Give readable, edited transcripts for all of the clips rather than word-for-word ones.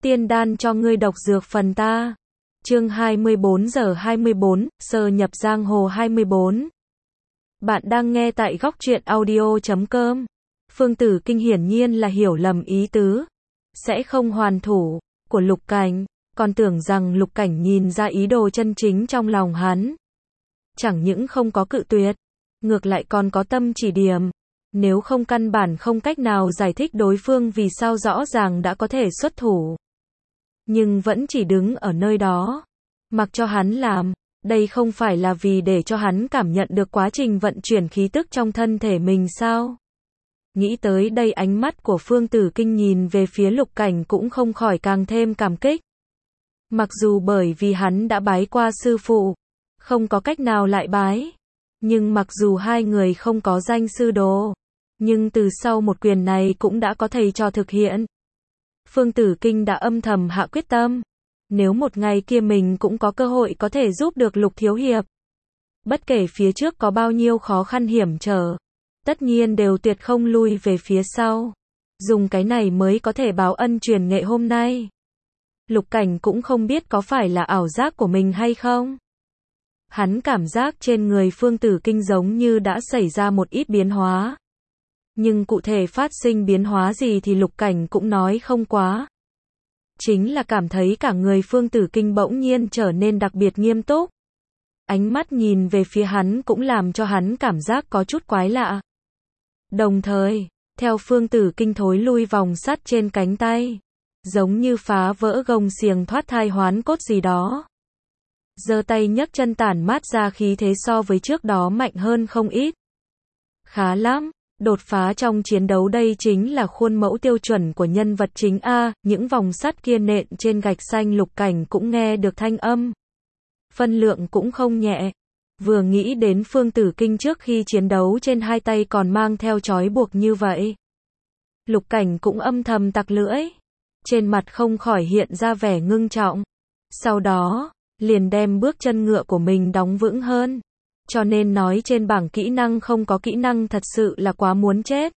tiên đan cho ngươi độc dược phần ta. Chương 24 giờ 24, sơ nhập giang hồ 24. Bạn đang nghe tại góc truyện audio.com. Phương Tử Kinh hiển nhiên là hiểu lầm ý tứ sẽ không hoàn thủ của Lục Cảnh, còn tưởng rằng Lục Cảnh nhìn ra ý đồ chân chính trong lòng hắn. Chẳng những không có cự tuyệt, ngược lại còn có tâm chỉ điểm. Nếu không căn bản không cách nào giải thích đối phương vì sao rõ ràng đã có thể xuất thủ. Nhưng vẫn chỉ đứng ở nơi đó, mặc cho hắn làm, đây không phải là vì để cho hắn cảm nhận được quá trình vận chuyển khí tức trong thân thể mình sao? Nghĩ tới đây ánh mắt của Phương Tử Kinh nhìn về phía Lục Cảnh cũng không khỏi càng thêm cảm kích. Mặc dù bởi vì hắn đã bái qua sư phụ, không có cách nào lại bái. Nhưng mặc dù hai người không có danh sư đồ, nhưng từ sau một quyền này cũng đã có thầy trò thực hiện. Phương Tử Kinh đã âm thầm hạ quyết tâm. Nếu một ngày kia mình cũng có cơ hội có thể giúp được Lục Thiếu Hiệp. Bất kể phía trước có bao nhiêu khó khăn hiểm trở, tất nhiên đều tuyệt không lui về phía sau. Dùng cái này mới có thể báo ân truyền nghệ hôm nay. Lục Cảnh cũng không biết có phải là ảo giác của mình hay không. Hắn cảm giác trên người Phương Tử Kinh giống như đã xảy ra một ít biến hóa. Nhưng cụ thể phát sinh biến hóa gì thì Lục Cảnh cũng nói không quá. Chính là cảm thấy cả người Phương Tử Kinh bỗng nhiên trở nên đặc biệt nghiêm túc. Ánh mắt nhìn về phía hắn cũng làm cho hắn cảm giác có chút quái lạ. Đồng thời, theo Phương Tử Kinh thối lui vòng sắt trên cánh tay, giống như phá vỡ gông xiềng thoát thai hoán cốt gì đó. Giơ tay nhấc chân tản mát ra khí thế so với trước đó mạnh hơn không ít. Khá lắm, đột phá trong chiến đấu đây chính là khuôn mẫu tiêu chuẩn của nhân vật chính A, những vòng sắt kia nện trên gạch xanh. Lục Cảnh cũng nghe được thanh âm. Phân lượng cũng không nhẹ. Vừa nghĩ đến Phương Tử Kinh trước khi chiến đấu trên hai tay còn mang theo trói buộc như vậy. Lục Cảnh cũng âm thầm tặc lưỡi. Trên mặt không khỏi hiện ra vẻ ngưng trọng. Sau đó, liền đem bước chân ngựa của mình đóng vững hơn. Cho nên nói trên bảng kỹ năng không có kỹ năng thật sự là quá muốn chết.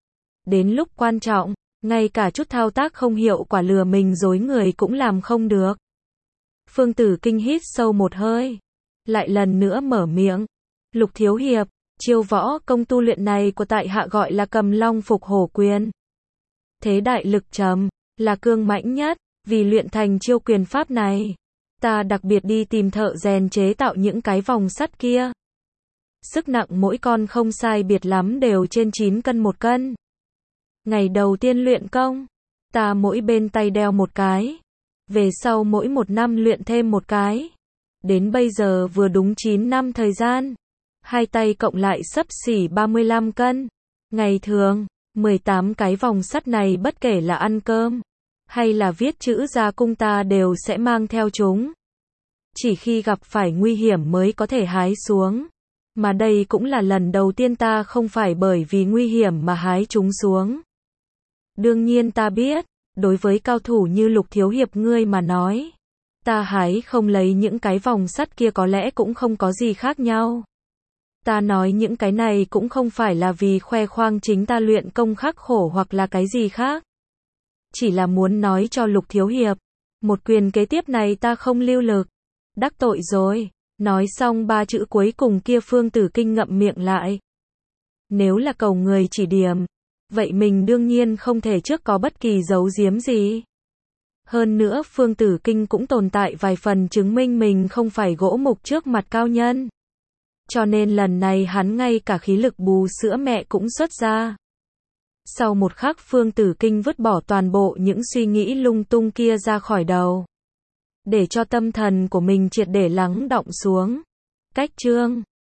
Đến lúc quan trọng, ngay cả chút thao tác không hiệu quả lừa mình dối người cũng làm không được. Phương Tử Kinh hít sâu một hơi, lại lần nữa mở miệng. Lục Thiếu Hiệp, chiêu võ công tu luyện này của tại hạ gọi là Cầm Long Phục Hổ Quyền. Thế đại lực trầm, là cương mãnh nhất, vì luyện thành chiêu quyền pháp này. Ta đặc biệt đi tìm thợ rèn chế tạo những cái vòng sắt kia. Sức nặng mỗi con không sai biệt lắm đều trên 9 cân 1 cân. Ngày đầu tiên luyện công, ta mỗi bên tay đeo một cái. Về sau mỗi một năm luyện thêm một cái. Đến bây giờ vừa đúng 9 năm thời gian. Hai tay cộng lại xấp xỉ 35 cân. Ngày thường, 18 cái vòng sắt này bất kể là ăn cơm hay là viết chữ ra cung ta đều sẽ mang theo chúng. Chỉ khi gặp phải nguy hiểm mới có thể hái xuống. Mà đây cũng là lần đầu tiên ta không phải bởi vì nguy hiểm mà hái chúng xuống. Đương nhiên ta biết, đối với cao thủ như Lục Thiếu Hiệp ngươi mà nói, ta hái không lấy những cái vòng sắt kia có lẽ cũng không có gì khác nhau. Ta nói những cái này cũng không phải là vì khoe khoang chính ta luyện công khắc khổ hoặc là cái gì khác. Chỉ là muốn nói cho Lục Thiếu Hiệp, một quyền kế tiếp này ta không lưu lực. Đắc tội rồi. Nói xong ba chữ cuối cùng kia Phương Tử Kinh ngậm miệng lại. Nếu là cầu người chỉ điểm, vậy mình đương nhiên không thể trước có bất kỳ giấu giếm gì. Hơn nữa Phương Tử Kinh cũng tồn tại vài phần chứng minh mình không phải gỗ mục trước mặt cao nhân. Cho nên lần này hắn ngay cả khí lực bù sữa mẹ cũng xuất ra. Sau một khắc Phương Tử Kinh vứt bỏ toàn bộ những suy nghĩ lung tung kia ra khỏi đầu. Để cho tâm thần của mình triệt để lắng đọng xuống. Cách chương